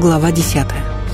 Глава 10.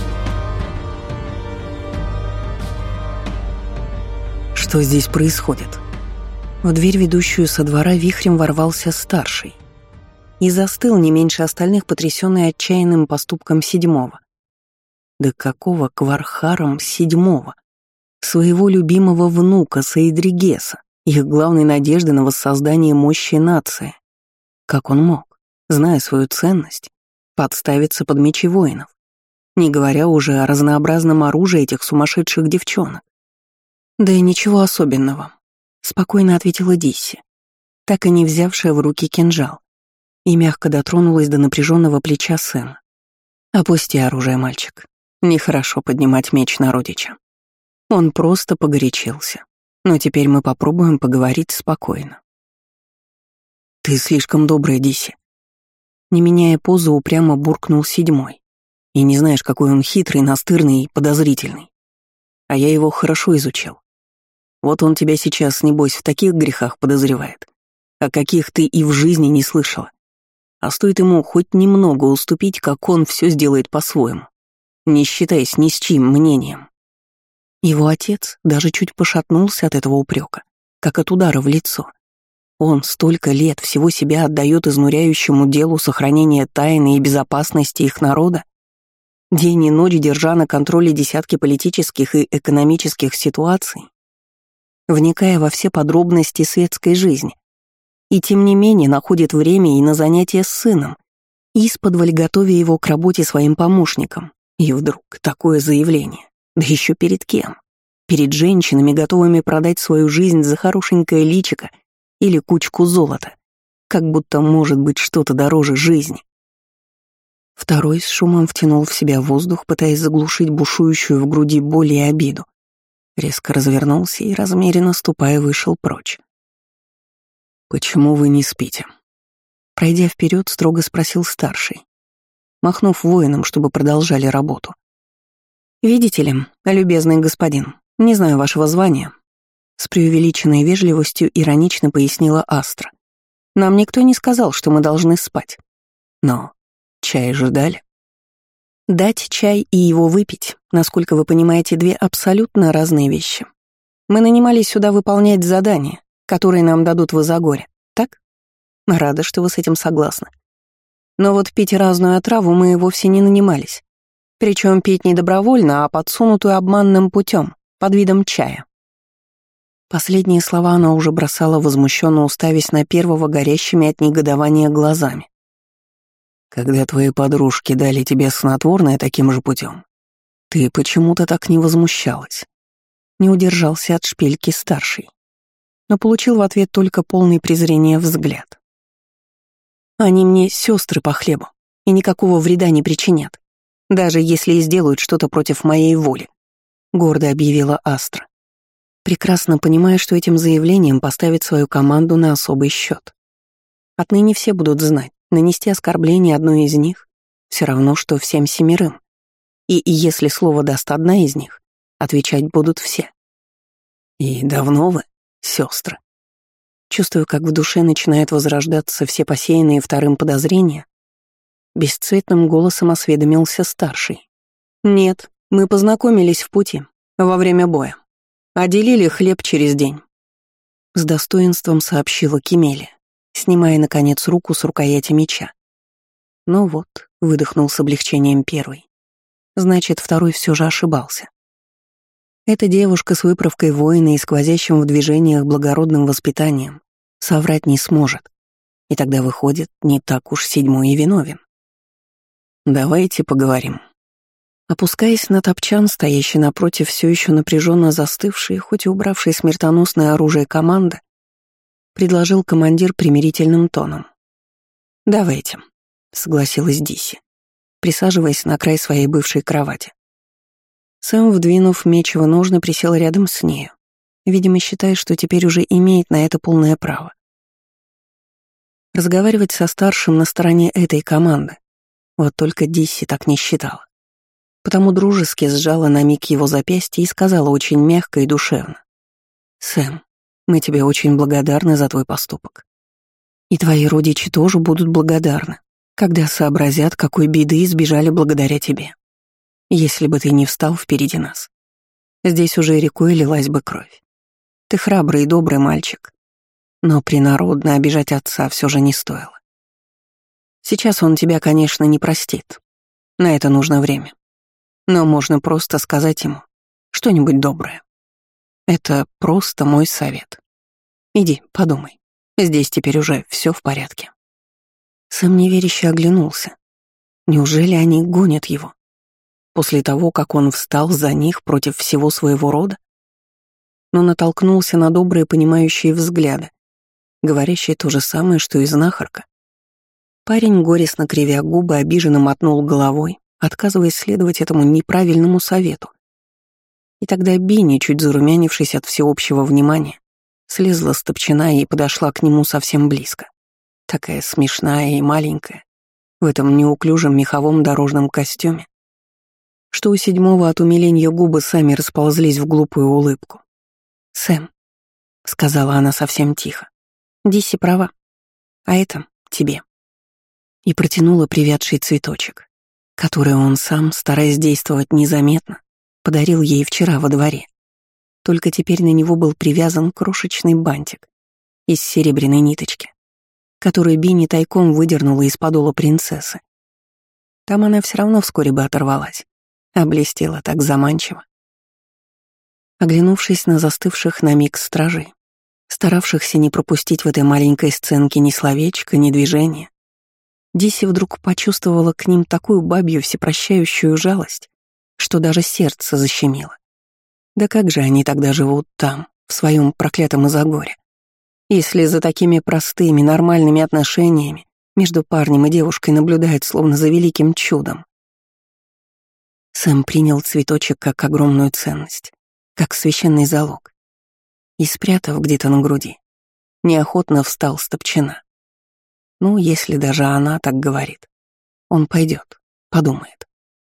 Что здесь происходит? В дверь, ведущую со двора, вихрем ворвался старший и застыл не меньше остальных, потрясённый отчаянным поступком седьмого. Да какого квархаром седьмого? Своего любимого внука Саидригеса, их главной надежды на воссоздание мощи нации. Как он мог, зная свою ценность, подставиться под мечи воинов, не говоря уже о разнообразном оружии этих сумасшедших девчонок? Да и ничего особенного, спокойно ответила Дисси, так и не взявшая в руки кинжал, и мягко дотронулась до напряженного плеча Сэма. Опусти оружие, мальчик. Нехорошо поднимать меч на родича. Он просто погорячился. Но теперь мы попробуем поговорить спокойно. Ты слишком добрая, Дисси. Не меняя позу, упрямо буркнул седьмой. И не знаешь, какой он хитрый, настырный и подозрительный. А я его хорошо изучил. Вот он тебя сейчас, небось, в таких грехах подозревает, о каких ты и в жизни не слышала. А стоит ему хоть немного уступить, как он все сделает по-своему, не считаясь ни с чьим мнением. Его отец даже чуть пошатнулся от этого упрека, как от удара в лицо. Он столько лет всего себя отдает изнуряющему делу сохранения тайны и безопасности их народа, день и ночь держа на контроле десятки политических и экономических ситуаций, вникая во все подробности светской жизни, и тем не менее находит время и на занятия с сыном, исподволь готовя его к работе своим помощником. И вдруг такое заявление, да еще перед кем? Перед женщинами, готовыми продать свою жизнь за хорошенькое личико или кучку золота, как будто может быть что-то дороже жизни. Второй с шумом втянул в себя воздух, пытаясь заглушить бушующую в груди боль и обиду. Резко развернулся и, размеренно ступая, вышел прочь. «Почему вы не спите?» Пройдя вперед, строго спросил старший, махнув воинам, чтобы продолжали работу. «Видите ли, любезный господин, не знаю вашего звания», с преувеличенной вежливостью иронично пояснила Астра. «Нам никто не сказал, что мы должны спать. Но чай же дали». Дать чай и его выпить, насколько вы понимаете, две абсолютно разные вещи. Мы нанимались сюда выполнять задания, которые нам дадут в Изагоре, так? Рада, что вы с этим согласны. Но вот пить разную отраву мы вовсе не нанимались. Причем пить не добровольно, а подсунутую обманным путем, под видом чая. Последние слова она уже бросала, возмущенно уставясь на первого горящими от негодования глазами. «Когда твои подружки дали тебе снотворное таким же путем, ты почему-то так не возмущалась». Не удержался от шпильки старший, но получил в ответ только полный презрения взгляд. «Они мне сестры по хлебу и никакого вреда не причинят, даже если и сделают что-то против моей воли», — гордо объявила Астра, прекрасно понимая, что этим заявлением поставит свою команду на особый счет. Отныне все будут знать, нанести оскорбление одной из них все равно, что всем семерым. И если слово даст одна из них, отвечать будут все. «И давно вы, сестры?» Чувствую, как в душе начинают возрождаться все посеянные вторым подозрения, бесцветным голосом осведомился старший. «Нет, мы познакомились в пути, во время боя. А делили хлеб через день», — с достоинством сообщила Кемелия, снимая, наконец, руку с рукояти меча. «Ну вот», — выдохнул с облегчением первый. «Значит, второй все же ошибался. Эта девушка с выправкой воина и сквозящим в движениях благородным воспитанием соврать не сможет. И тогда, выходит, не так уж седьмой и виновен. Давайте поговорим». Опускаясь на топчан, стоящий напротив все еще напряженно застывший, хоть и убравший смертоносное оружие команды, предложил командир примирительным тоном. «Давайте», — согласилась Дисси, присаживаясь на край своей бывшей кровати. Сэм, вдвинув меч в ножны, присел рядом с нею, видимо, считая, что теперь уже имеет на это полное право. Разговаривать со старшим на стороне этой команды, вот только Дисси так не считала. Потому дружески сжала на миг его запястье и сказала очень мягко и душевно. «Сэм, мы тебе очень благодарны за твой поступок. И твои родичи тоже будут благодарны, когда сообразят, какой беды избежали благодаря тебе. Если бы ты не встал впереди нас, здесь уже рекой лилась бы кровь. Ты храбрый и добрый мальчик, но принародно обижать отца все же не стоило. Сейчас он тебя, конечно, не простит. На это нужно время. Но можно просто сказать ему что-нибудь доброе. Это просто мой совет. Иди, подумай. Здесь теперь уже все в порядке. Сэм неверяще оглянулся. Неужели они гонят его? После того, как он встал за них против всего своего рода? Но натолкнулся на добрые понимающие взгляды, говорящие то же самое, что и знахарка. Парень, горестно кривя губы, обиженно мотнул головой, отказываясь следовать этому неправильному совету. И тогда Бинни, чуть зарумянившись от всеобщего внимания, слезла с топчина и подошла к нему совсем близко. Такая смешная и маленькая, в этом неуклюжем меховом дорожном костюме, что у седьмого от умиления губы сами расползлись в глупую улыбку. «Сэм», — сказала она совсем тихо, — «Дисси права, а это тебе». И протянула привядший цветочек, который он сам, стараясь действовать незаметно, подарил ей вчера во дворе. Только теперь на него был привязан крошечный бантик из серебряной ниточки, которую Бинни тайком выдернула из подола принцессы. Там она все равно вскоре бы оторвалась, а блестела так заманчиво. Оглянувшись на застывших на миг стражей, старавшихся не пропустить в этой маленькой сценке ни словечка, ни движения, Дисси вдруг почувствовала к ним такую бабью всепрощающую жалость, что даже сердце защемило. Да как же они тогда живут там, в своем проклятом Изагоре, если за такими простыми, нормальными отношениями между парнем и девушкой наблюдают словно за великим чудом? Сэм принял цветочек как огромную ценность, как священный залог, и, спрятав где-то на груди, неохотно встал с топчина. Ну, если даже она так говорит, он пойдет, подумает.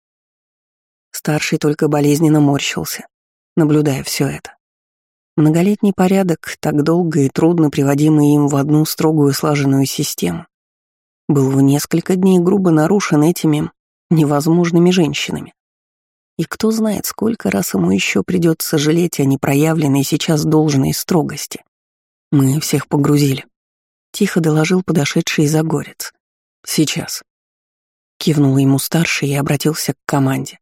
Старший только болезненно морщился, наблюдая все это. Многолетний порядок, так долго и трудно приводимый им в одну строгую слаженную систему, был в несколько дней грубо нарушен этими невозможными женщинами. И кто знает, сколько раз ему еще придется жалеть о непроявленной сейчас должной строгости. «Мы всех погрузили», — тихо доложил подошедший загорец. «Сейчас». Кивнул ему старший и обратился к команде.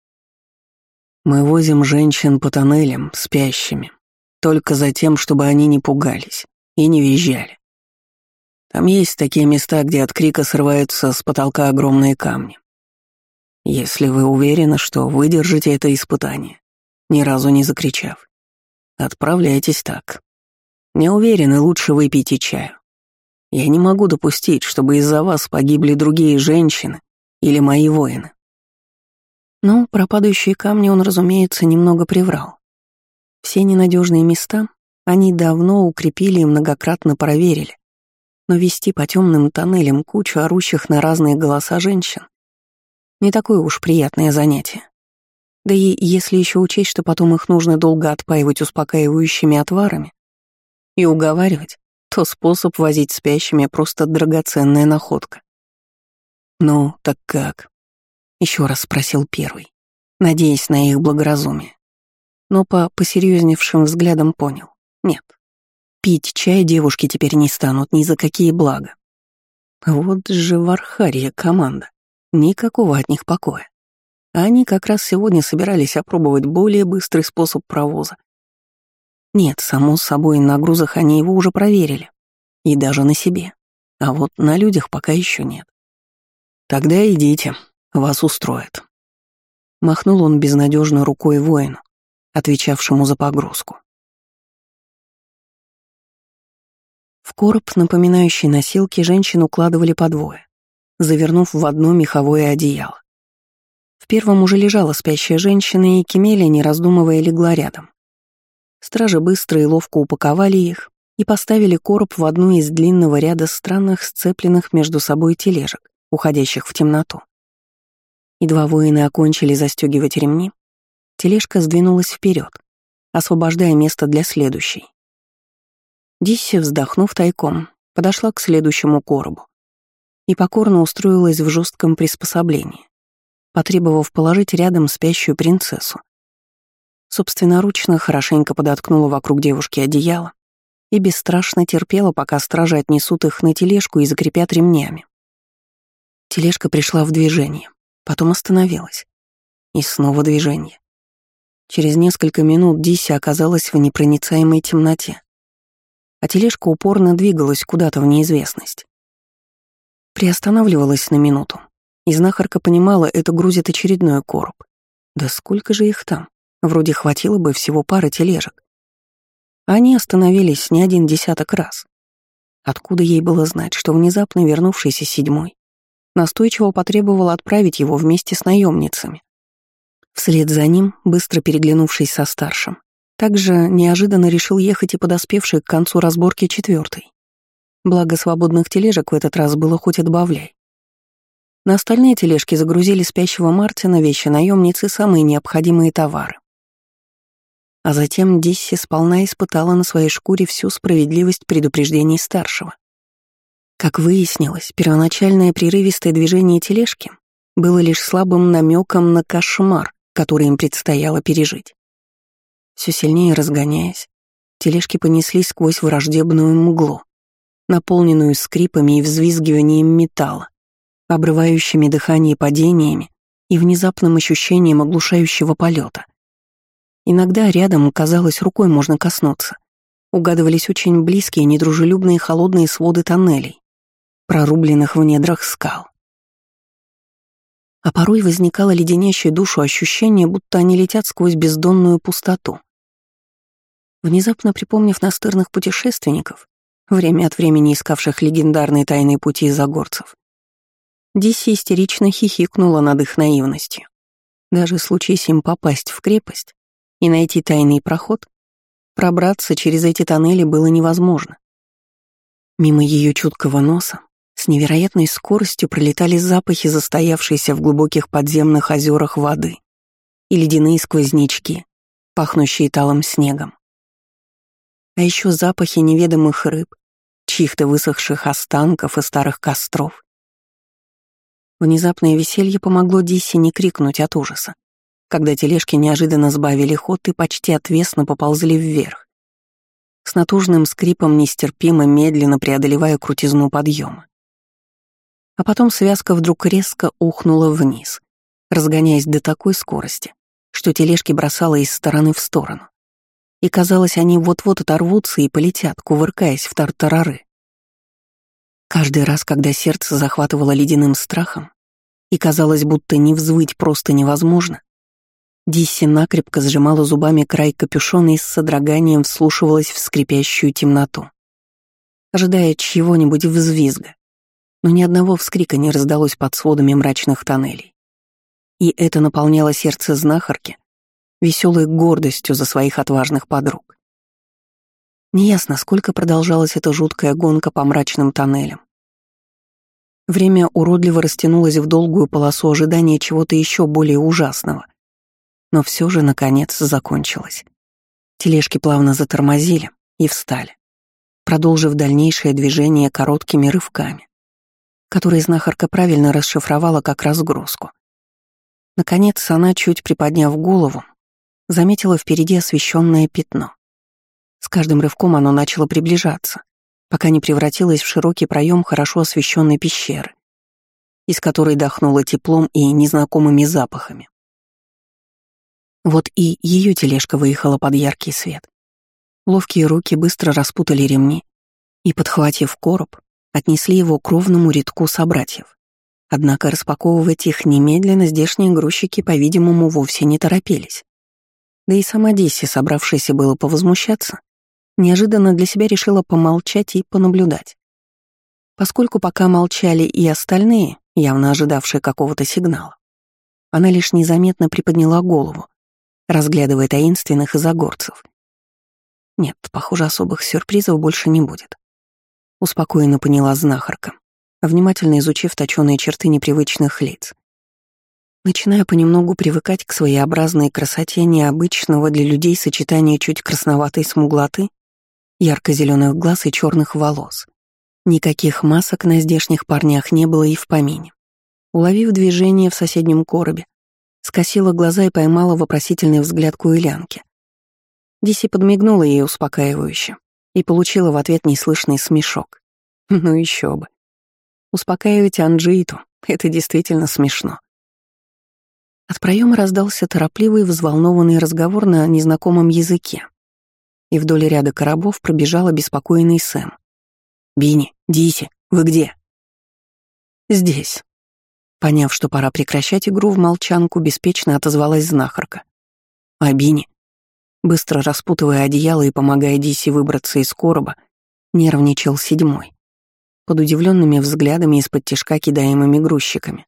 «Мы возим женщин по тоннелям спящими, только за тем, чтобы они не пугались и не визжали. Там есть такие места, где от крика срываются с потолка огромные камни. Если вы уверены, что выдержите это испытание, ни разу не закричав, отправляйтесь так. Не уверены, лучше выпейте чаю. Я не могу допустить, чтобы из-за вас погибли другие женщины или мои воины». Но про падающие камни он, разумеется, немного приврал. Все ненадежные места они давно укрепили и многократно проверили, но вести по темным тоннелям кучу орущих на разные голоса женщин — не такое уж приятное занятие. Да и если еще учесть, что потом их нужно долго отпаивать успокаивающими отварами и уговаривать, то способ возить спящими просто драгоценная находка. «Ну, так как?» — еще раз спросил первый, надеясь на их благоразумие. Но по посерьезневшим взглядам понял — нет. Пить чай девушки теперь не станут ни за какие блага. Вот же Вархария команда. Никакого от них покоя. Они как раз сегодня собирались опробовать более быстрый способ провоза. Нет, само собой, на грузах они его уже проверили. И даже на себе. А вот на людях пока еще нет. «Тогда идите, вас устроит». Махнул он безнадежно рукой воину, отвечавшему за погрузку. В короб, напоминающий носилки, женщин укладывали по двое, завернув в одно меховое одеяло. В первом уже лежала спящая женщина, и Кемелия, не раздумывая, легла рядом. Стражи быстро и ловко упаковали их и поставили короб в одну из длинного ряда странных сцепленных между собой тележек, уходящих в темноту. Едва воины окончили застегивать ремни, тележка сдвинулась вперед, освобождая место для следующей. Дисси, вздохнув тайком, подошла к следующему коробу и покорно устроилась в жестком приспособлении, потребовав положить рядом спящую принцессу. Собственноручно хорошенько подоткнула вокруг девушки одеяло и бесстрашно терпела, пока стражи отнесут их на тележку и закрепят ремнями. Тележка пришла в движение, потом остановилась. И снова движение. Через несколько минут Дисси оказалась в непроницаемой темноте, а тележка упорно двигалась куда-то в неизвестность. Приостанавливалась на минуту, и знахарка понимала, это грузит очередной короб. Да сколько же их там? Вроде хватило бы всего пары тележек. Они остановились не один десяток раз. Откуда ей было знать, что внезапно вернувшийся седьмой настойчиво потребовал отправить его вместе с наемницами? Вслед за ним, быстро переглянувшись со старшим, также неожиданно решил ехать и подоспевший к концу разборки четвертый. Благо свободных тележек в этот раз было хоть отбавляй. На остальные тележки загрузили спящего Мартина, вещи наемницы и самые необходимые товары. А затем Дисси сполна испытала на своей шкуре всю справедливость предупреждений старшего. Как выяснилось, первоначальное прерывистое движение тележки было лишь слабым намеком на кошмар, который им предстояло пережить. Все сильнее разгоняясь, тележки понеслись сквозь враждебную мглу, наполненную скрипами и взвизгиванием металла, обрывающими дыхание падениями и внезапным ощущением оглушающего полета. Иногда рядом, казалось, рукой можно коснуться. Угадывались очень близкие, недружелюбные холодные своды тоннелей, прорубленных в недрах скал. А порой возникало леденящее душу ощущение, будто они летят сквозь бездонную пустоту. Внезапно припомнив настырных путешественников, время от времени искавших легендарные тайные пути загорцев, Дисси истерично хихикнула над их наивностью. Даже случись им попасть в крепость и найти тайный проход, пробраться через эти тоннели было невозможно. Мимо ее чуткого носа с невероятной скоростью пролетали запахи, застоявшиеся в глубоких подземных озерах воды, и ледяные сквознячки, пахнущие талым снегом. А еще запахи неведомых рыб, чьих-то высохших останков и старых костров. Внезапное веселье помогло Дисси не крикнуть от ужаса, когда тележки неожиданно сбавили ход и почти отвесно поползли вверх, с натужным скрипом нестерпимо медленно преодолевая крутизну подъема. А потом связка вдруг резко ухнула вниз, разгоняясь до такой скорости, что тележки бросало из стороны в сторону. И казалось, они вот-вот оторвутся и полетят, кувыркаясь в тартарары. Каждый раз, когда сердце захватывало ледяным страхом, и казалось, будто не взвыть просто невозможно, Дисси накрепко сжимала зубами край капюшона и с содроганием вслушивалась в скрипящую темноту, ожидая чьего-нибудь взвизга. Но ни одного вскрика не раздалось под сводами мрачных тоннелей. И это наполняло сердце знахарки веселой гордостью за своих отважных подруг. Неясно, сколько продолжалась эта жуткая гонка по мрачным тоннелям. Время уродливо растянулось в долгую полосу ожидания чего-то еще более ужасного. Но все же, наконец, закончилось. Тележки плавно затормозили и встали, продолжив дальнейшее движение короткими рывками, которые знахарка правильно расшифровала как разгрузку. Наконец, она, чуть приподняв голову, заметила впереди освещенное пятно. С каждым рывком оно начало приближаться, пока не превратилось в широкий проем хорошо освещенной пещеры, из которой дохнуло теплом и незнакомыми запахами. Вот и ее тележка выехала под яркий свет. Ловкие руки быстро распутали ремни и, подхватив короб, отнесли его к ровному рядку собратьев. Однако распаковывать их немедленно здешние грузчики, по-видимому, вовсе не торопились. Да и сама Дисси, собравшаяся было повозмущаться, неожиданно для себя решила помолчать и понаблюдать. Поскольку пока молчали и остальные, явно ожидавшие какого-то сигнала, она лишь незаметно приподняла голову, разглядывая таинственных изогорцев. Нет, похоже, особых сюрпризов больше не будет. Успокоенно поняла знахарка, внимательно изучив точёные черты непривычных лиц. Начиная понемногу привыкать к своеобразной красоте необычного для людей сочетания чуть красноватой смуглоты, ярко-зеленых глаз и черных волос, Никаких масок на здешних парнях не было и в помине. Уловив движение в соседнем коробе, скосила глаза и поймала вопросительный взгляд куэлянки. Диси подмигнула ей успокаивающе и получила в ответ неслышный смешок. Ну еще бы. Успокаивать Анджиту — это действительно смешно. От проема раздался торопливый взволнованный разговор на незнакомом языке, и вдоль ряда коробов пробежал обеспокоенный Сэм. «Бинни, Диси, вы где?» «Здесь». Поняв, что пора прекращать игру в молчанку, беспечно отозвалась знахарка. А Бинни, быстро распутывая одеяло и помогая Диси выбраться из короба, нервничал 7-й, под удивленными взглядами из-под тишка, кидаемыми грузчиками.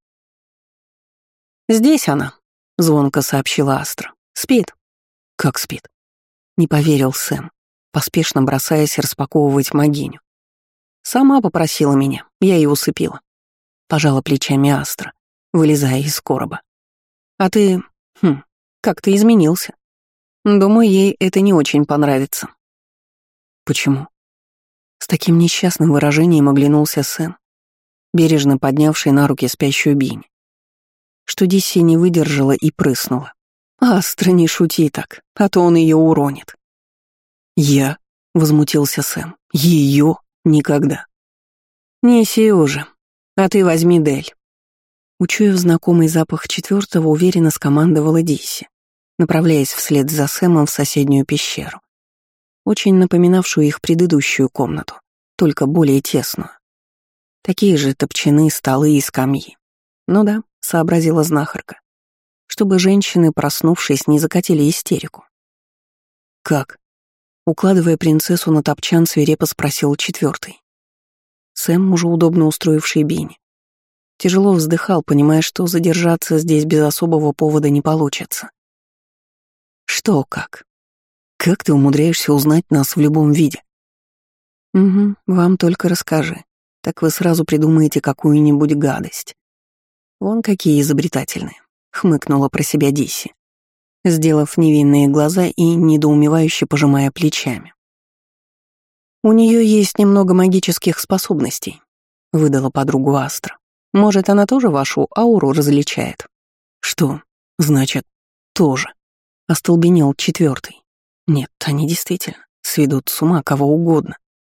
«Здесь она», — звонко сообщила Астра. «Спит». «Как спит?» — не поверил Сэм, поспешно бросаясь распаковывать могиню. «Сама попросила меня, я ее усыпила». Пожала плечами Астра, вылезая из короба. «А ты... как ты изменился. Думаю, ей это не очень понравится». «Почему?» С таким несчастным выражением оглянулся Сэм, бережно поднявший на руки спящую Бинни, что Дисси не выдержала и прыснула. «Астра, не шути так, а то он ее уронит». «Я?» — возмутился Сэм. «Ее? Никогда». «Неси уже. А ты возьми Дель». Учуяв знакомый запах 4-го, уверенно скомандовала Дисси, направляясь вслед за Сэмом в соседнюю пещеру, очень напоминавшую их предыдущую комнату, только более тесную. Такие же топчаны, столы и скамьи. Ну да, сообразила знахарка, чтобы женщины, проснувшись, не закатили истерику. «Как?» Укладывая принцессу на топчан, свирепо спросил 4-й. Сэм, уже удобно устроивший Бинни, тяжело вздыхал, понимая, что задержаться здесь без особого повода не получится. «Что как? Как ты умудряешься узнать нас в любом виде?» «Угу, вам только расскажи. Так вы сразу придумаете какую-нибудь гадость. Вон какие изобретательные», — хмыкнула про себя Дисси, сделав невинные глаза и недоумевающе пожимая плечами. «У нее есть немного магических способностей», — выдала подругу Астра. «Может, она тоже вашу ауру различает?» «Что? Значит, тоже?» — остолбенел 4-й. «Нет, они действительно сведут с ума кого угодно».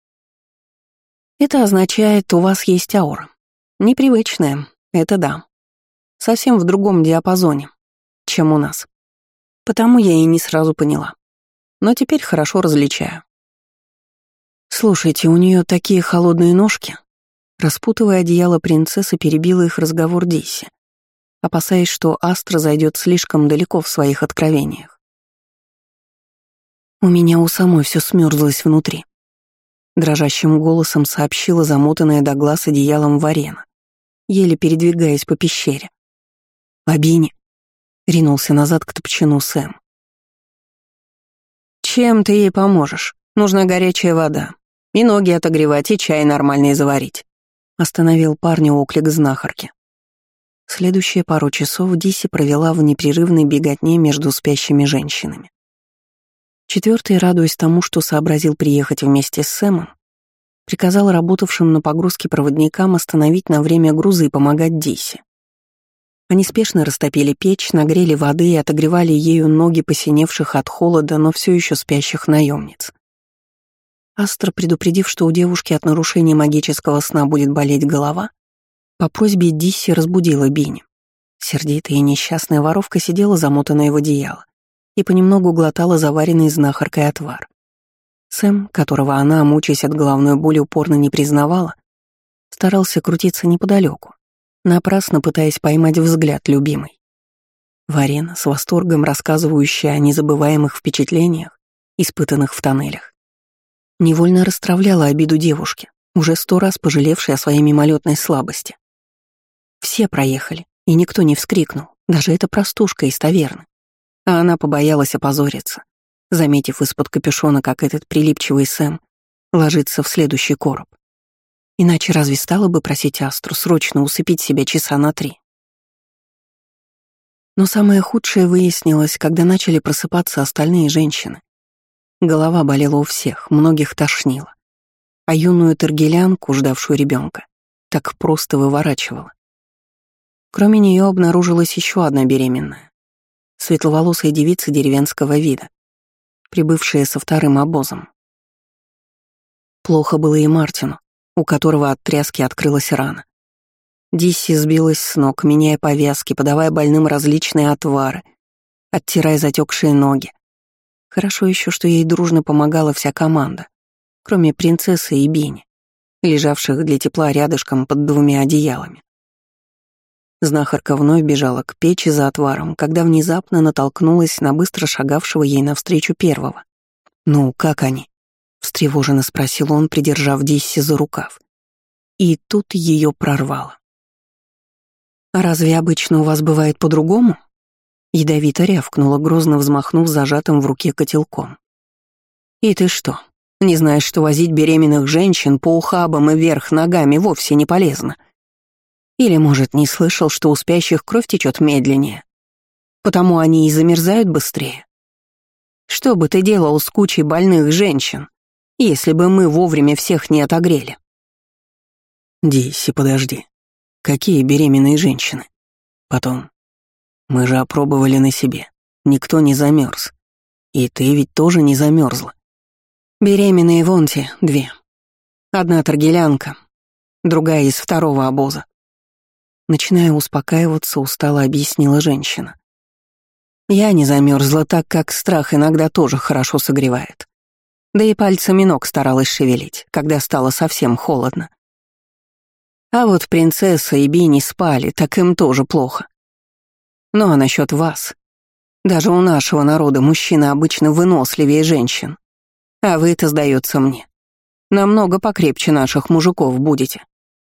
«Это означает, у вас есть аура. Непривычная, это да. Совсем в другом диапазоне, чем у нас. Потому я и не сразу поняла. Но теперь хорошо различаю». «Слушайте, у нее такие холодные ножки». Распутывая одеяло принцессы, перебила их разговор Дисси, опасаясь, что Астра зайдет слишком далеко в своих откровениях. «У меня у самой все смерзлось внутри», — дрожащим голосом сообщила замотанная до глаз одеялом Варена, еле передвигаясь по пещере. «Абини», — ринулся назад к топчану Сэм. «Чем ты ей поможешь? Нужна горячая вода. И ноги отогревать, и чай нормальный заварить», — остановил парня оклик знахарки. Следующие пару часов Дисси провела в непрерывной беготне между спящими женщинами. 4-й, радуясь тому, что сообразил приехать вместе с Сэмом, приказал работавшим на погрузке проводникам остановить на время грузы и помогать Дисси. Они спешно растопили печь, нагрели воды и отогревали ею ноги посиневших от холода, но все еще спящих наемниц. Астра, предупредив, что у девушки от нарушения магического сна будет болеть голова, по просьбе Дисси разбудила Бинни. Сердитая и несчастная воровка сидела замотанная в одеяло и понемногу глотала заваренный знахаркой отвар. Сэм, которого она, мучаясь от головной боли, упорно не признавала, старался крутиться неподалеку, напрасно пытаясь поймать взгляд любимой. Варена, с восторгом рассказывающая о незабываемых впечатлениях, испытанных в тоннелях, невольно расстравляла обиду девушки, уже 100 раз пожалевшей о своей мимолетной слабости. Все проехали, и никто не вскрикнул, даже эта простушка из таверны. А она побоялась опозориться, заметив из-под капюшона, как этот прилипчивый Сэм ложится в следующий короб. Иначе разве стала бы просить Астру срочно усыпить себя часа на 3? Но самое худшее выяснилось, когда начали просыпаться остальные женщины. Голова болела у всех, многих тошнило. а юную таргелянку, ждавшую ребенка, так просто выворачивала. Кроме нее обнаружилась еще одна беременная, светловолосая девица деревенского вида, прибывшая со вторым обозом. Плохо было и Мартину, у которого от тряски открылась рана. Дисси сбилась с ног, меняя повязки, подавая больным различные отвары, оттирая затекшие ноги. Хорошо еще, что ей дружно помогала вся команда, кроме принцессы и Бини, лежавших для тепла рядышком под двумя одеялами. Знахарка вновь бежала к печи за отваром, когда внезапно натолкнулась на быстро шагавшего ей навстречу первого. «Ну, как они?» — встревоженно спросил он, придержав Дисси за рукав. И тут ее прорвало. «А разве обычно у вас бывает по-другому?» Ядовито рявкнула, грозно взмахнув зажатым в руке котелком. «И ты что, не знаешь, что возить беременных женщин по ухабам и вверх ногами вовсе не полезно? Или, может, не слышал, что у спящих кровь течет медленнее, потому они и замерзают быстрее? Что бы ты делал с кучей больных женщин, если бы мы вовремя всех не отогрели?» «Дисси, подожди. Какие беременные женщины? Потом, мы же опробовали на себе. Никто не замерз. И ты ведь тоже не замерзла. Беременные вон те, две. Одна таргелянка, другая из второго обоза». Начиная успокаиваться, устало объяснила женщина. «Я не замерзла, так как страх иногда тоже хорошо согревает. Да и пальцами ног старалась шевелить, когда стало совсем холодно. А вот принцесса и Бини спали, так им тоже плохо. Ну а насчет вас? Даже у нашего народа мужчины обычно выносливее женщин. А вы-то, сдается мне, намного покрепче наших мужиков будете».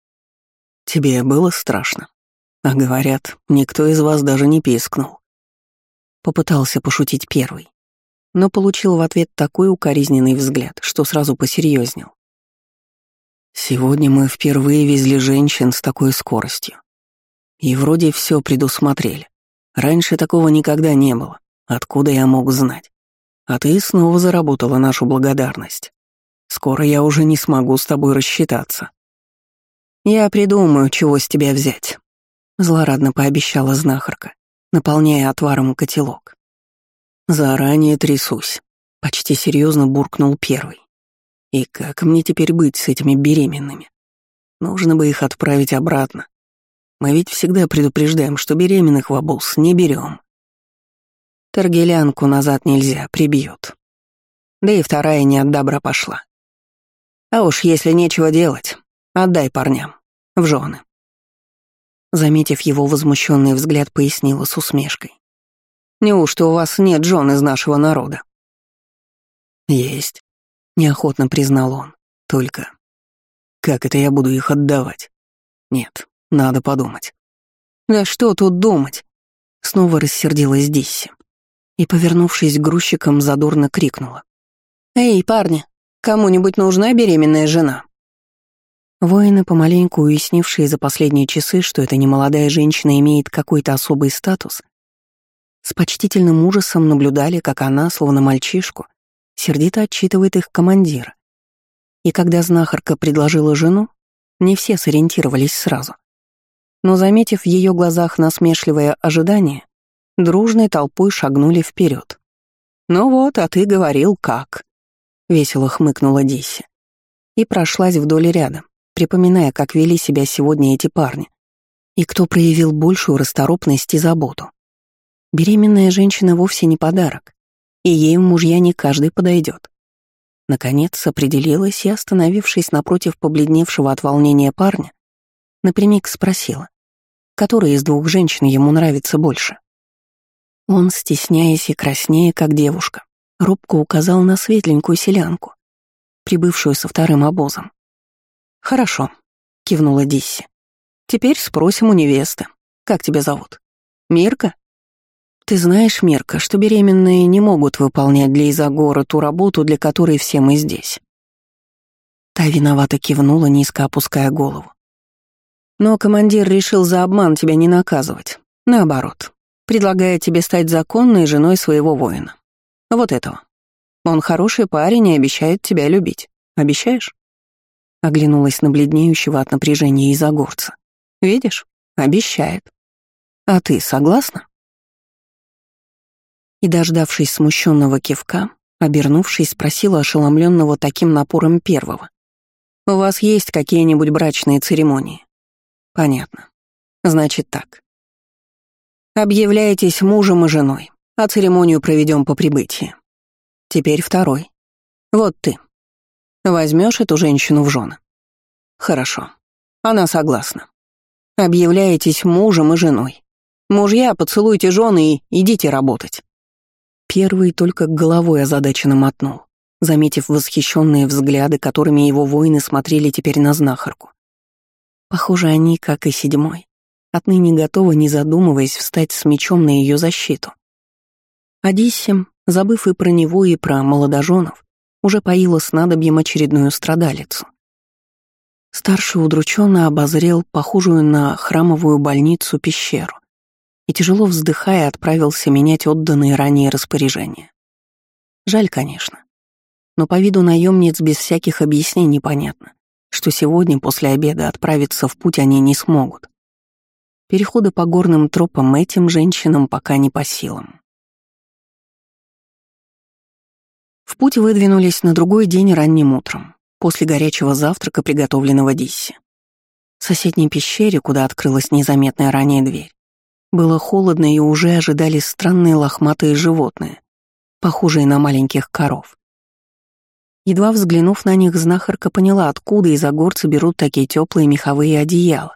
«Тебе было страшно? А говорят, никто из вас даже не пискнул». Попытался пошутить первый, но получил в ответ такой укоризненный взгляд, что сразу посерьезнел. «Сегодня мы впервые везли женщин с такой скоростью. И вроде все предусмотрели. Раньше такого никогда не было. Откуда я мог знать? А ты снова заработала нашу благодарность. Скоро я уже не смогу с тобой рассчитаться». «Я придумаю, чего с тебя взять», — злорадно пообещала знахарка, наполняя отваром котелок. «Заранее трясусь», — почти серьезно буркнул первый. «И как мне теперь быть с этими беременными? Нужно бы их отправить обратно. Мы ведь всегда предупреждаем, что беременных в обоз не берем. Таргелянку назад нельзя, прибьют. Да и вторая не от добра пошла. А уж если нечего делать, отдай парням, в жены». Заметив его возмущенный взгляд, пояснила с усмешкой. «Неужто у вас нет жен из нашего народа?» «Есть», — неохотно признал он. «Только как это я буду их отдавать? Нет, надо подумать». «Да что тут думать?» Снова рассердилась Дисси и, повернувшись к грузчикам, задорно крикнула. «Эй, парни, кому-нибудь нужна беременная жена?» Воины, помаленьку уяснившие за последние часы, что эта немолодая женщина имеет какой-то особый статус, с почтительным ужасом наблюдали, как она, словно мальчишку, сердито отчитывает их командира. И когда знахарка предложила жену, не все сориентировались сразу. Но, заметив в ее глазах насмешливое ожидание, дружной толпой шагнули вперед. «Ну вот, а ты говорил, как?» — весело хмыкнула Дисси и прошлась вдоль ряда, припоминая, как вели себя сегодня эти парни и кто проявил большую расторопность и заботу. Беременная женщина вовсе не подарок, и ей в мужья не каждый подойдет. Наконец определилась и, остановившись напротив побледневшего от волнения парня, напрямик спросила, которая из двух женщин ему нравится больше. Он, стесняясь и краснея, как девушка, робко указал на светленькую селянку, прибывшую со вторым обозом. «Хорошо», — кивнула Дисси. «Теперь спросим у невесты. Как тебя зовут? Мирка?» «Ты знаешь, Мирка, что беременные не могут выполнять для Изагора ту работу, для которой все мы здесь». Та виновато кивнула, низко опуская голову. «Но командир решил за обман тебя не наказывать. Наоборот, предлагая тебе стать законной женой своего воина. Вот этого. Он хороший парень и обещает тебя любить. Обещаешь?» Оглянулась на бледнеющего от напряжения изогорца. «Видишь? Обещает. А ты согласна?» И, дождавшись смущенного кивка, обернувшись, спросила ошеломленного таким напором первого. «У вас есть какие-нибудь брачные церемонии?» «Понятно. Значит так. Объявляетесь мужем и женой, а церемонию проведем по прибытии. Теперь второй. Вот ты. Возьмешь эту женщину в жены?» «Хорошо. Она согласна. Объявляетесь мужем и женой. Мужья, поцелуйте жены и идите работать». Первый только головой озадаченно мотнул, заметив восхищенные взгляды, которыми его воины смотрели теперь на знахарку. Похоже, они, как и седьмой, отныне готовы, не задумываясь, встать с мечом на ее защиту. Одиссим, забыв и про него, и про молодоженов, уже поила снадобьем очередную страдалицу. Старший удрученно обозрел похожую на храмовую больницу пещеру и, тяжело вздыхая, отправился менять отданные ранее распоряжения. Жаль, конечно. Но по виду наемниц без всяких объяснений понятно, что сегодня после обеда отправиться в путь они не смогут. Переходы по горным тропам этим женщинам пока не по силам. В путь выдвинулись на другой день ранним утром, после горячего завтрака, приготовленного Дисси. В соседней пещере, куда открылась незаметная ранее дверь, было холодно и уже ожидали странные лохматые животные, похожие на маленьких коров. Едва взглянув на них, знахарка поняла, откуда изогорцы берут такие теплые меховые одеяла.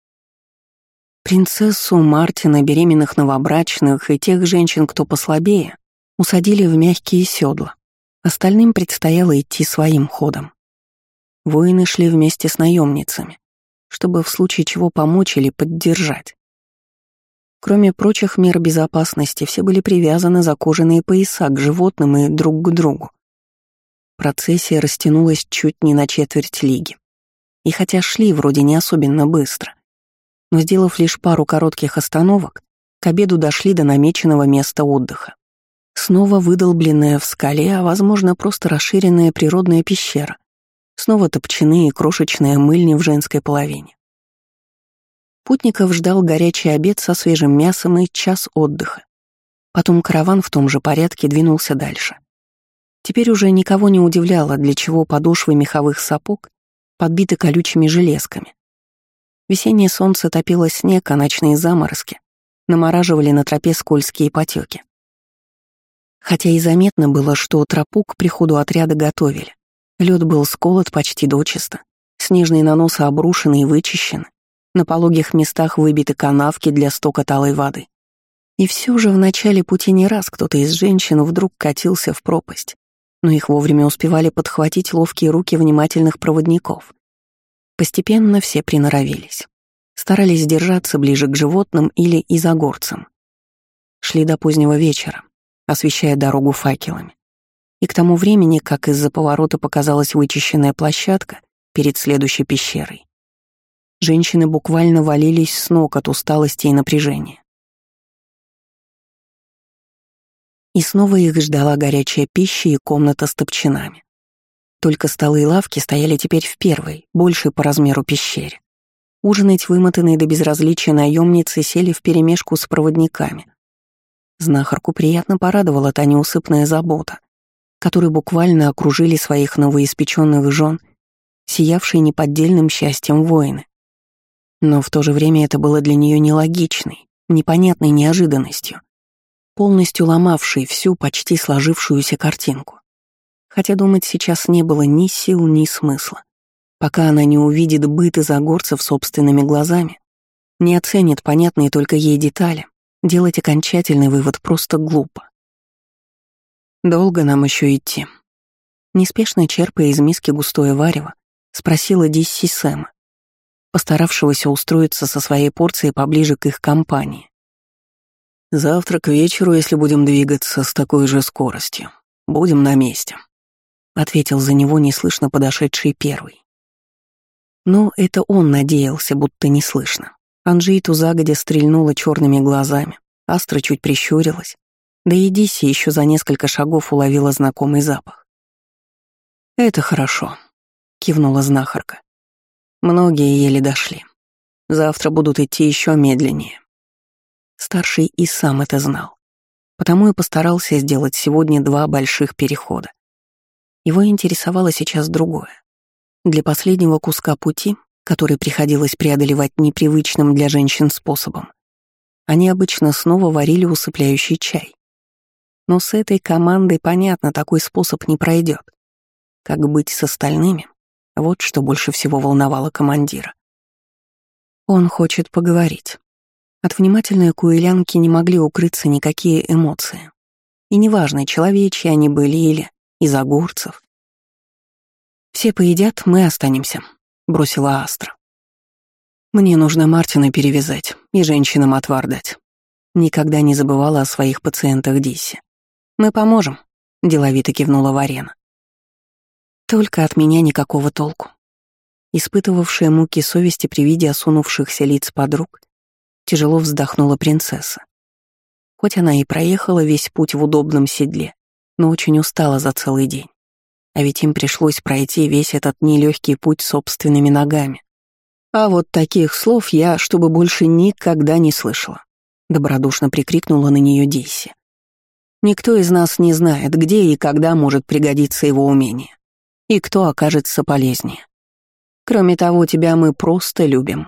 Принцессу, Мартина, беременных новобрачных и тех женщин, кто послабее, усадили в мягкие седла. Остальным предстояло идти своим ходом. Воины шли вместе с наемницами, чтобы в случае чего помочь или поддержать. Кроме прочих мер безопасности, все были привязаны за кожаные пояса к животным и друг к другу. Процессия растянулась чуть не на четверть лиги. И хотя шли вроде не особенно быстро, но, сделав лишь пару коротких остановок, к обеду дошли до намеченного места отдыха. Снова выдолбленная в скале, а, возможно, просто расширенная природная пещера. Снова топчаны и крошечная мыльня в женской половине. Путников ждал горячий обед со свежим мясом и час отдыха. Потом караван в том же порядке двинулся дальше. Теперь уже никого не удивляло, для чего подошвы меховых сапог подбиты колючими железками. Весеннее солнце топило снег, а ночные заморозки намораживали на тропе скользкие потеки. Хотя и заметно было, что тропу к приходу отряда готовили. Лед был сколот почти дочисто, снежные наносы обрушены и вычищены, на пологих местах выбиты канавки для стока талой воды. И все же в начале пути не раз кто-то из женщин вдруг катился в пропасть, но их вовремя успевали подхватить ловкие руки внимательных проводников. Постепенно все приноровились. Старались держаться ближе к животным или изогорцам. Шли до позднего вечера, освещая дорогу факелами. И к тому времени, как из-за поворота показалась вычищенная площадка перед следующей пещерой, женщины буквально валились с ног от усталости и напряжения. И снова их ждала горячая пища и комната с топчинами. Только столы и лавки стояли теперь в первой, большей по размеру пещере. Ужинать вымотанные до безразличия наемницы сели вперемешку с проводниками. Знахарку приятно порадовала та неусыпная забота, которой буквально окружили своих новоиспеченных жен, сиявшие неподдельным счастьем воины. Но в то же время это было для нее нелогичной, непонятной неожиданностью, полностью ломавшей всю почти сложившуюся картинку. Хотя думать сейчас не было ни сил, ни смысла. Пока она не увидит быт изогорцев собственными глазами, не оценит понятные только ей детали, делать окончательный вывод просто глупо. «Долго нам еще идти?» Неспешно черпая из миски густое варево, спросила Дисси Сэма, постаравшегося устроиться со своей порцией поближе к их компании. «Завтра к вечеру, если будем двигаться с такой же скоростью, будем на месте», — ответил за него неслышно подошедший первый. Но это он надеялся, будто не слышно. Анжейту загодя стрельнула черными глазами, Астра чуть прищурилась, да и Дисси еще за несколько шагов уловила знакомый запах. «Это хорошо», — кивнула знахарка. Многие еле дошли. Завтра будут идти еще медленнее. Старший и сам это знал. Потому и постарался сделать сегодня 2 больших перехода. Его интересовало сейчас другое. Для последнего куска пути, который приходилось преодолевать непривычным для женщин способом, они обычно снова варили усыпляющий чай. Но с этой командой, понятно, такой способ не пройдет. Как быть с остальными? Вот что больше всего волновало командира. Он хочет поговорить. От внимательной куэлянки не могли укрыться никакие эмоции. И неважно, человечьи они были или из огурцев. «Все поедят, мы останемся», — бросила Астра. «Мне нужно Мартина перевязать и женщинам отвар дать». Никогда не забывала о своих пациентах Дисси. «Мы поможем», — деловито кивнула Варена. «Только от меня никакого толку». Испытывавшая муки совести при виде осунувшихся лиц подруг, тяжело вздохнула принцесса. Хоть она и проехала весь путь в удобном седле, но очень устала за целый день. А ведь им пришлось пройти весь этот нелегкий путь собственными ногами. А вот таких слов я, чтобы больше никогда не слышала. Добродушно прикрикнула на нее Дисси. Никто из нас не знает, где и когда может пригодиться его умение. И кто окажется полезнее. Кроме того, тебя мы просто любим.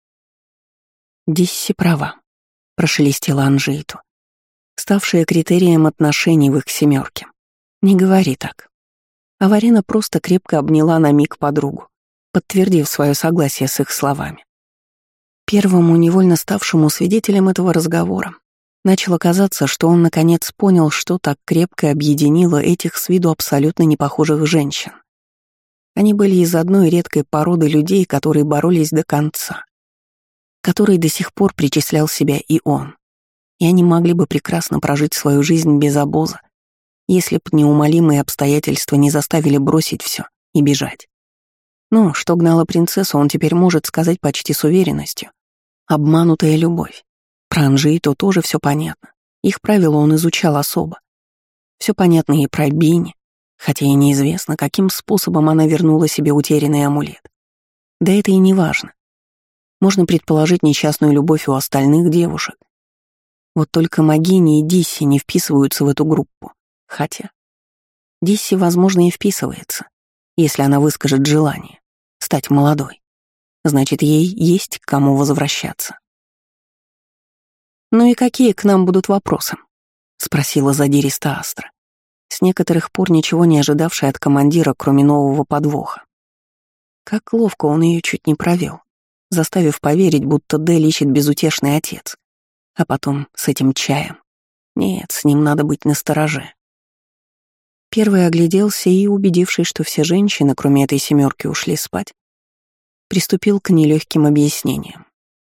Дисси права, прошелестела Анжейту, ставшая критерием отношений в их семерке. Не говори так. А Варена просто крепко обняла на миг подругу, подтвердив свое согласие с их словами. Первому невольно ставшему свидетелем этого разговора начало казаться, что он наконец понял, что так крепко объединило этих с виду абсолютно непохожих женщин. Они были из одной редкой породы людей, которые боролись до конца, которой до сих пор причислял себя и он, и они могли бы прекрасно прожить свою жизнь без обоза, если б неумолимые обстоятельства не заставили бросить все и бежать. Но что гнало принцессу, он теперь может сказать почти с уверенностью. Обманутая любовь. Про Анжейту тоже все понятно. Их правила он изучал особо. Все понятно и про Бини, хотя и неизвестно, каким способом она вернула себе утерянный амулет. Да это и не важно. Можно предположить несчастную любовь у остальных девушек. Вот только Магини и Дисси не вписываются в эту группу. Хотя Дисси, возможно, и вписывается, если она выскажет желание стать молодой. Значит, ей есть к кому возвращаться. «Ну и какие к нам будут вопросы?» — спросила задиристо Астра, с некоторых пор ничего не ожидавшая от командира, кроме нового подвоха. Как ловко он ее чуть не провел, заставив поверить, будто Дель ищет безутешный отец. А потом с этим чаем. Нет, с ним надо быть настороже. Первый огляделся и, убедившись, что все женщины, кроме этой семерки, ушли спать, приступил к нелегким объяснениям.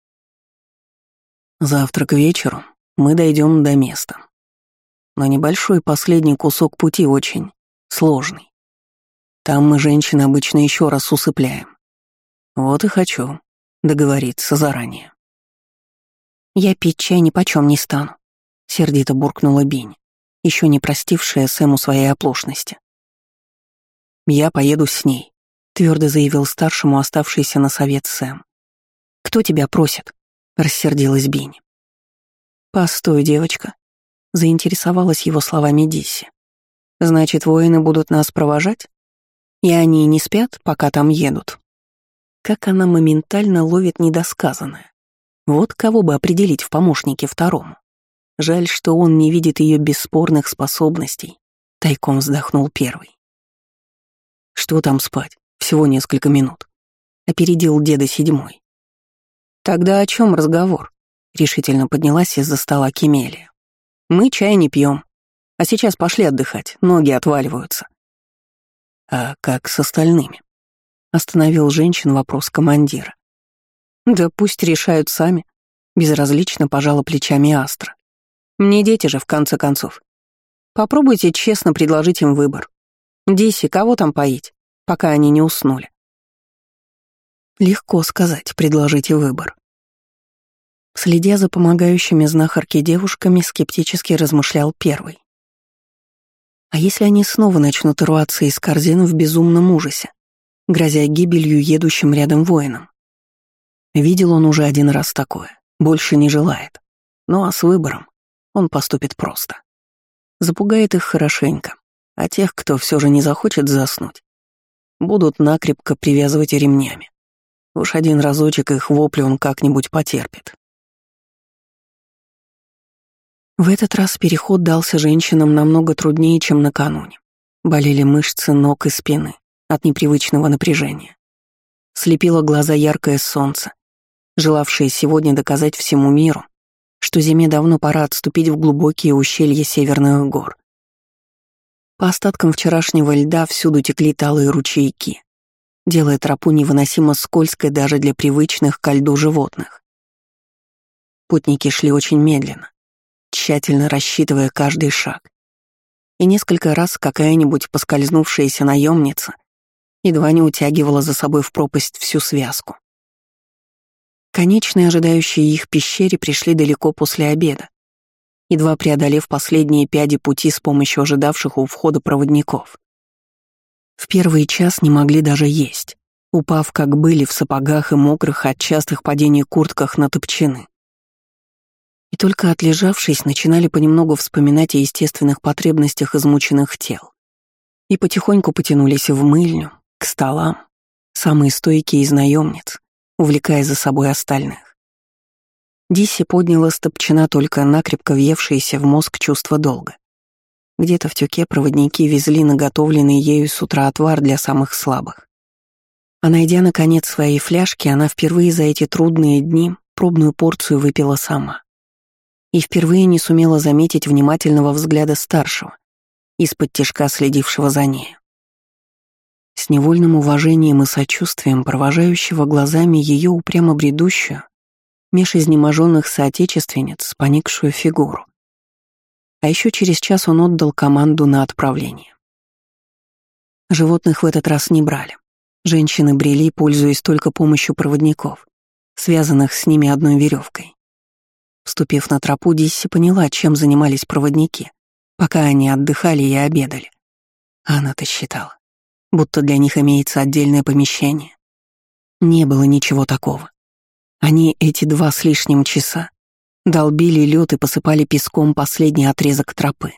Завтра к вечеру мы дойдем до места. Но небольшой последний кусок пути очень сложный. Там мы женщин обычно еще раз усыпляем. Вот и хочу договориться заранее. «Я пить чай ни почем не стану», — сердито буркнула Бинь, еще не простившая Сэму своей оплошности. «Я поеду с ней», — твердо заявил старшему оставшийся на совет Сэм. «Кто тебя просит?» — рассердилась Бинь. «Постой, девочка», — заинтересовалась его словами Дисси. «Значит, воины будут нас провожать? И они не спят, пока там едут?» Как она моментально ловит недосказанное. Вот кого бы определить в помощнике второму. Жаль, что он не видит ее бесспорных способностей. Тайком вздохнул первый. «Что там спать? Всего несколько минут», — опередил деда седьмой. «Тогда о чем разговор?» — решительно поднялась из-за стола Кемелия. «Мы чай не пьем, а сейчас пошли отдыхать, ноги отваливаются». «А как с остальными?» — остановил женщин вопрос командира. «Да пусть решают сами», — безразлично пожала плечами Астра. «Мне дети же, в конце концов. Попробуйте честно предложить им выбор. Дисси, кого там поить, пока они не уснули?» Легко сказать, предложите выбор. Следя за помогающими знахарке девушками, скептически размышлял первый. А если они снова начнут рваться из корзин в безумном ужасе? грозя гибелью едущим рядом воинам. Видел он уже один раз такое, больше не желает. Ну а с выбором он поступит просто. Запугает их хорошенько, а тех, кто все же не захочет заснуть, будут накрепко привязывать ремнями. Уж один разочек их вопли он как-нибудь потерпит. В этот раз переход дался женщинам намного труднее, чем накануне. Болели мышцы ног и спины от непривычного напряжения. Слепило глаза яркое солнце, желавшее сегодня доказать всему миру, что зиме давно пора отступить в глубокие ущелья северных гор. По остаткам вчерашнего льда всюду текли талые ручейки, делая тропу невыносимо скользкой даже для привычных ко льду животных. Путники шли очень медленно, тщательно рассчитывая каждый шаг. И несколько раз какая-нибудь поскользнувшаяся наемница едва не утягивала за собой в пропасть всю связку. Конечные, ожидающие их пещере, пришли далеко после обеда, едва преодолев последние пяди пути с помощью ожидавших у входа проводников. В первый час не могли даже есть, упав, как были, в сапогах и мокрых от частых падений куртках на топчаны. И только отлежавшись, начинали понемногу вспоминать о естественных потребностях измученных тел. И потихоньку потянулись в мыльню, к столам, самые стойкие из наемниц, увлекая за собой остальных. Дисси подняла с топчана только накрепко въевшееся в мозг чувство долга. Где-то в тюке проводники везли наготовленный ею с утра отвар для самых слабых. А найдя, наконец, свои фляжки, она впервые за эти трудные дни пробную порцию выпила сама. И впервые не сумела заметить внимательного взгляда старшего, из-под тишка следившего за ней. С невольным уважением и сочувствием провожающего глазами ее упрямо бредущую, меж изнеможенных соотечественниц, поникшую фигуру. А еще через час он отдал команду на отправление. Животных в этот раз не брали. Женщины брели, пользуясь только помощью проводников, связанных с ними одной веревкой. Вступив на тропу, Дисси поняла, чем занимались проводники, пока они отдыхали и обедали. А она-то считала, будто для них имеется отдельное помещение. Не было ничего такого. Они эти 2 с лишним часа долбили лед и посыпали песком последний отрезок тропы.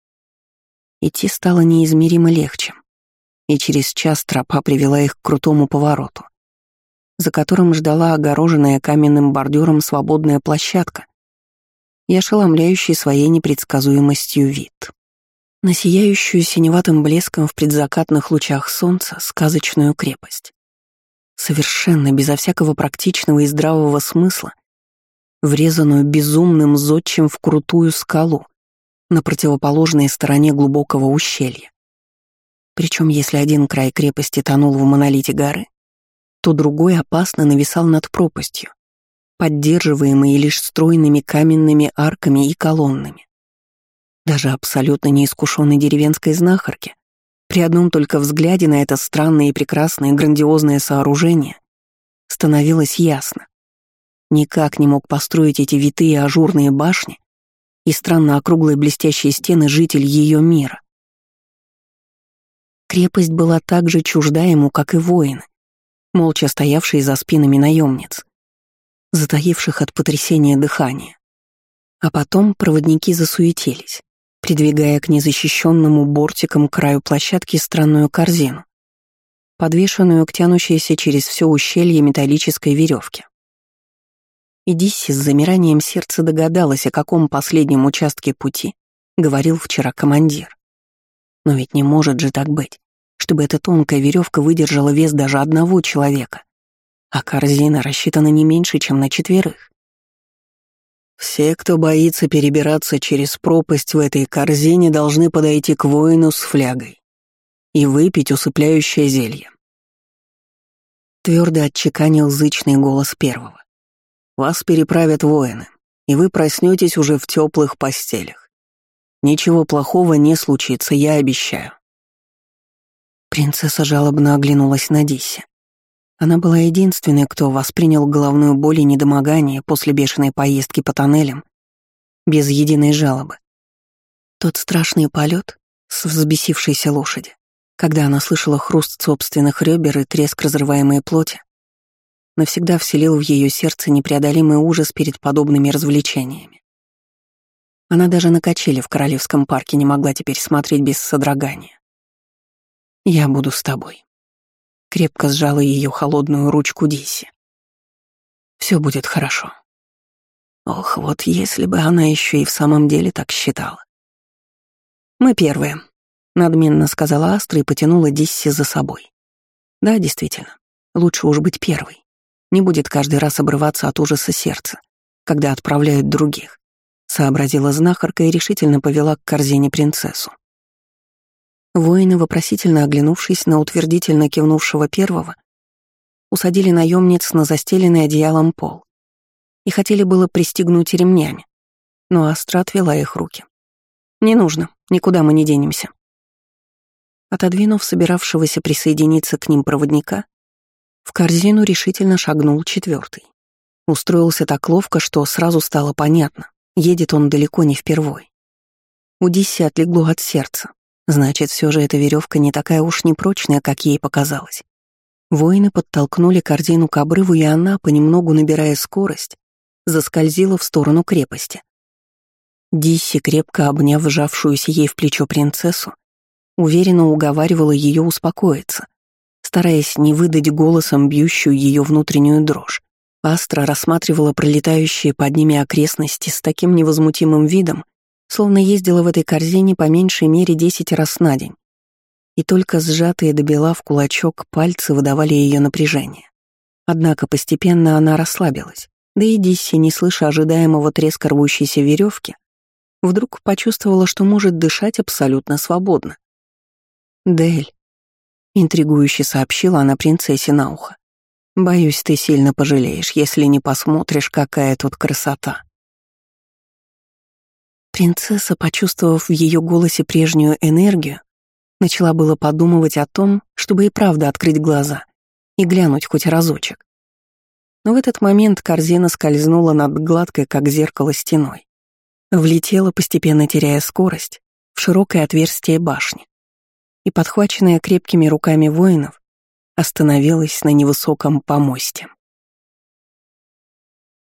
Идти стало неизмеримо легче, и через час тропа привела их к крутому повороту, за которым ждала огороженная каменным бордюром свободная площадка и ошеломляющий своей непредсказуемостью вид. На сияющую синеватым блеском в предзакатных лучах солнца сказочную крепость. Совершенно безо всякого практичного и здравого смысла, врезанную безумным зодчим в крутую скалу на противоположной стороне глубокого ущелья. Причем, если один край крепости тонул в монолите горы, то другой опасно нависал над пропастью, поддерживаемый лишь стройными каменными арками и колоннами. Даже абсолютно неискушенной деревенской знахарке при одном только взгляде на это странное и прекрасное грандиозное сооружение становилось ясно. Никак не мог построить эти витые ажурные башни и странно округлые блестящие стены житель ее мира. Крепость была так же чужда ему, как и воины, молча стоявшие за спинами наемниц, затаивших от потрясения дыхание. А потом проводники засуетились, придвигая к незащищенному бортикам краю площадки странную корзину, подвешенную к тянущейся через все ущелье металлической веревке. И Дисси с замиранием сердца догадалась, о каком последнем участке пути говорил вчера командир. Но ведь не может же так быть, чтобы эта тонкая веревка выдержала вес даже одного человека, а корзина рассчитана не меньше, чем на 4. «Все, кто боится перебираться через пропасть в этой корзине, должны подойти к воину с флягой и выпить усыпляющее зелье», — твердо отчеканил зычный голос первого. «Вас переправят воины, и вы проснетесь уже в теплых постелях. Ничего плохого не случится, я обещаю». Принцесса жалобно оглянулась на Дисси. Она была единственной, кто воспринял головную боль и недомогание после бешеной поездки по тоннелям без единой жалобы. Тот страшный полет с взбесившейся лошади Когда она слышала хруст собственных ребер и треск разрываемой плоти, навсегда вселил в ее сердце непреодолимый ужас перед подобными развлечениями. Она даже на качели в Королевском парке не могла теперь смотреть без содрогания. «Я буду с тобой», — крепко сжала ее холодную ручку Дисси. «Все будет хорошо». Ох, вот если бы она еще и в самом деле так считала. «Мы первые», — надменно сказала Астра и потянула Дисси за собой. «Да, действительно, лучше уж быть первой. Не будет каждый раз обрываться от ужаса сердца, когда отправляют других», — сообразила знахарка и решительно повела к корзине принцессу. Воины, вопросительно оглянувшись на утвердительно кивнувшего первого, усадили наемниц на застеленный одеялом пол и хотели было пристегнуть ремнями, но Астра отвела их руки. «Не нужно, никуда мы не денемся». Отодвинув собиравшегося присоединиться к ним проводника, в корзину решительно шагнул четвертый. Устроился так ловко, что сразу стало понятно, едет он далеко не впервой. У Дисси отлегло от сердца. Значит, все же эта веревка не такая уж непрочная, как ей показалось. Воины подтолкнули корзину к обрыву, и она, понемногу набирая скорость, заскользила в сторону крепости. Дисси, крепко обняв вжавшуюся ей в плечо принцессу, уверенно уговаривала ее успокоиться, стараясь не выдать голосом бьющую ее внутреннюю дрожь. Астра рассматривала пролетающие под ними окрестности с таким невозмутимым видом, словно ездила в этой корзине по меньшей мере 10 раз на день. И только сжатые до бела в кулачок пальцы выдавали ее напряжение. Однако постепенно она расслабилась, да и Дисси, не слыша ожидаемого треска рвущейся веревки, вдруг почувствовала, что может дышать абсолютно свободно. «Дель», — интригующе сообщила она принцессе на ухо, «боюсь, ты сильно пожалеешь, если не посмотришь, какая тут красота». Принцесса, почувствовав в ее голосе прежнюю энергию, начала было подумывать о том, чтобы и правда открыть глаза и глянуть хоть разочек. Но в этот момент корзина скользнула над гладкой, как зеркало, стеной. Влетела, постепенно теряя скорость, в широкое отверстие башни и, подхваченная крепкими руками воинов, остановилась на невысоком помосте.